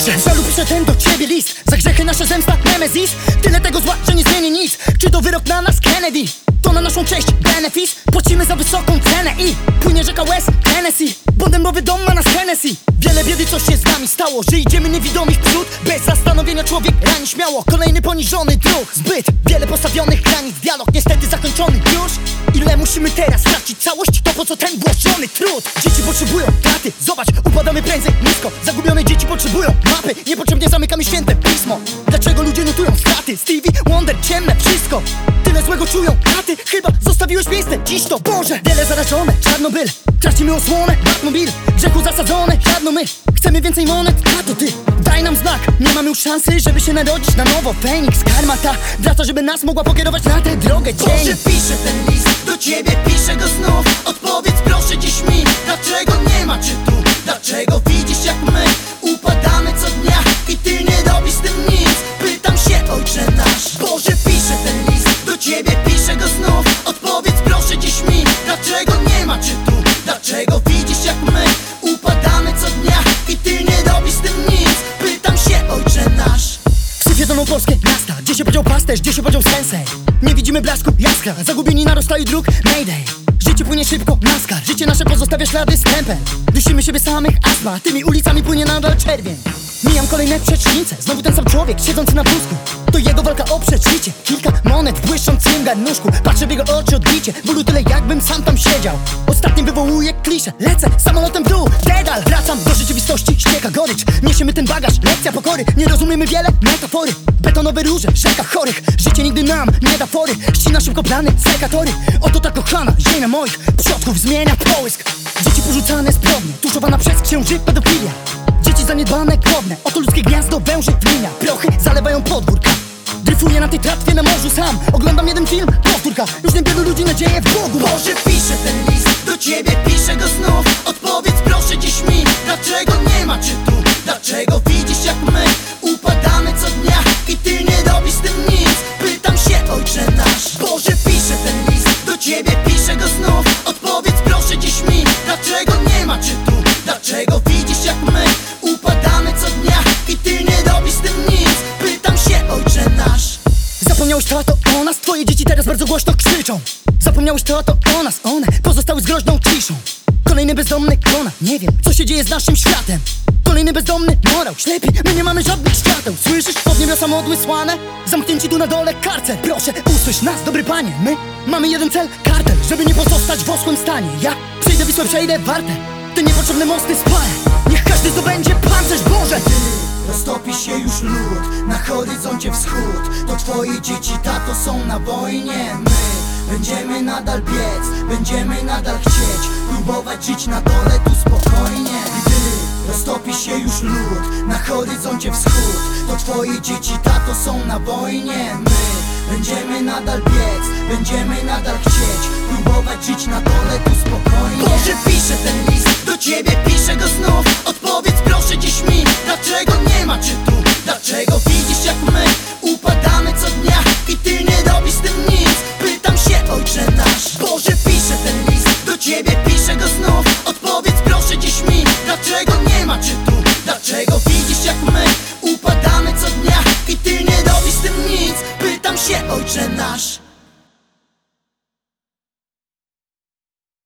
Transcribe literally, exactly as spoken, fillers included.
Boże, żalu piszę ten do ciebie list. Za grzechy nasza zemsta Nemezis. Tyle tego zła, że nie zmieni nic. Czy to wyrok na nas Kennedy? To na naszą cześć benefis. Płacimy za wysoką cenę i płynie rzeka West Tennessee. Podębowy dom ma nas Hennessy. Wiele biedy co się z nami stało, że idziemy niewidomi w przód. Bez zastanowienia człowiek rani śmiało. Kolejny poniżony druh. Zbyt wiele postawionych granic. Dialog niestety zakończony już. Ile musimy teraz stracić całość? To po co ten włożony trud? Dzieci potrzebują kraty. Zobacz, upadamy prędzej nisko. Zagubione dzieci potrzebują mapy. Niepotrzebnie zamykamy święte pismo. Dlaczego ludzie notują straty? Stevie Wonder, ciemne wszystko. Tyle złego czują kraty. Chyba zostawiłeś miejsce, dziś to Boże. Wiele zarażone, Czarnobyl. Tracimy osłonę, Batmobil. Grzechu zasadzone, jadno my. Chcemy więcej monet, a to ty. Daj nam znak, nie mamy już szansy, żeby się narodzić na nowo. Feniks, karma ta wraca, żeby nas mogła pokierować na tę drogę dzień. Boże, piszę ten list do ciebie, piszę go znów. Odpowiedz proszę dziś mi, dlaczego nie ma cię tu? Dlaczego widzisz jak my upadamy co dnia i ty nie robisz z tym nic? Pytam się, Ojcze nasz. Boże, piszę ten list do ciebie, piszę go znów. Odpowiedz proszę dziś mi, dlaczego nie ma cię tu? Dlaczego widzisz jak my upadamy co dnia i ty nie robisz z tym nic? Pytam się, Ojcze nasz. Przywiedzono polskie miasta, gdzie się podział pasterz, gdzie się podział sensei. Nie widzimy blasku jaskra, zagubieni na rozstaju dróg Mayday. Życie płynie szybko, naskar, życie nasze pozostawia ślady z tempem. Dusimy siebie samych, astma, tymi ulicami płynie nadal czerwień. Mijam kolejne przecznice, znowu ten sam człowiek siedzący na wózku. To jego walka o przeżycie, kilka monet w błyszczącym garnuszku. Patrzę w jego oczy, odbicie, bólu tyle jakbym sam tam siedział. Ostatnim wywołuję kliszę, lecę samolotem w dół, dedal. Wracam do rzeczywistości, ścieka gorycz. Niesiemy ten bagaż, lekcja pokory. Nie rozumiemy wiele metafory. Betonowe róże, rzeka chorych. Życie nigdy nam nie da fory. Ścina szybko plany, sekatory. Oto ta kochana ziemia moich przodków zmienia połysk. Dzieci porzucane z prognie, tuszowana przez księży pedofilia. Dzieci zaniedbane, głodne, oto ludzkie gniazdo węży wlinia. Prochy zalewają podwórka. Dryfuję na tej tratwie na morzu sam. Oglądam jeden film, powtórka. Już nie wielu ludzi nadzieję w Bogu. Boże, piszę ten list do ciebie, piszę go znów. Odpowiedz proszę dziś mi, dlaczego nie ma cię tu? Dlaczego widzisz jak my upadamy co dnia i ty nie robisz z tym nic? Pytam się, Ojcze nasz. Boże, piszę ten list do ciebie, piszę go znów. Odpowiedz proszę dziś mi, dlaczego nie ma cię tu? Dlaczego widzisz jak my upadamy co dnia i ty nie robisz z tym nic? Pytam się, Ojcze nasz. Zapomniałeś to, to o nas, twoje dzieci teraz bardzo głośno krzyczą. Zapomniałeś to, to o nas, one pozostały z groźną ciszą. Kolejny bezdomny kona, nie wiem co się dzieje z naszym światem. Kolejny bezdomny morał, ślepi, my nie mamy żadnych świateł. Słyszysz, pod niebiosa modły słane? Zamknięci tu na dole karcel. Proszę usłysz nas, dobry panie, my mamy jeden cel, kartel. Żeby nie pozostać w oschłym stanie. Ja przejdę Wisłę, przejdę Wartę. Te niepotrzebne mosty spalę. Niech każdy zdobędzie pancerz, Boże. Roztopi się już lód, na horyzoncie wschód. To twoje dzieci, tato, są na wojnie. My będziemy nadal biec, będziemy nadal chcieć próbować żyć na dole tu spokojnie. Gdy roztopi się już lód, na horyzoncie wschód. To twoje dzieci, tato, są na wojnie. My będziemy nadal biec, będziemy nadal chcieć próbować żyć na dole tu spokojnie. Boże, piszę ten list do ciebie, piszę go znów. Odpowiedz proszę dziś mi, dlaczego nie ma cię tu? Dlaczego widzisz jak my upadamy co dnia i ty nie robisz z tym nic? Pytam się, Ojcze nasz. Boże, piszę ten list do ciebie, piszę go znów. Odpowiedz proszę dziś mi, dlaczego nie ma cię tu? Dlaczego widzisz jak my upadamy co dnia i ty nie robisz z tym nic? Pytam się, Ojcze nasz.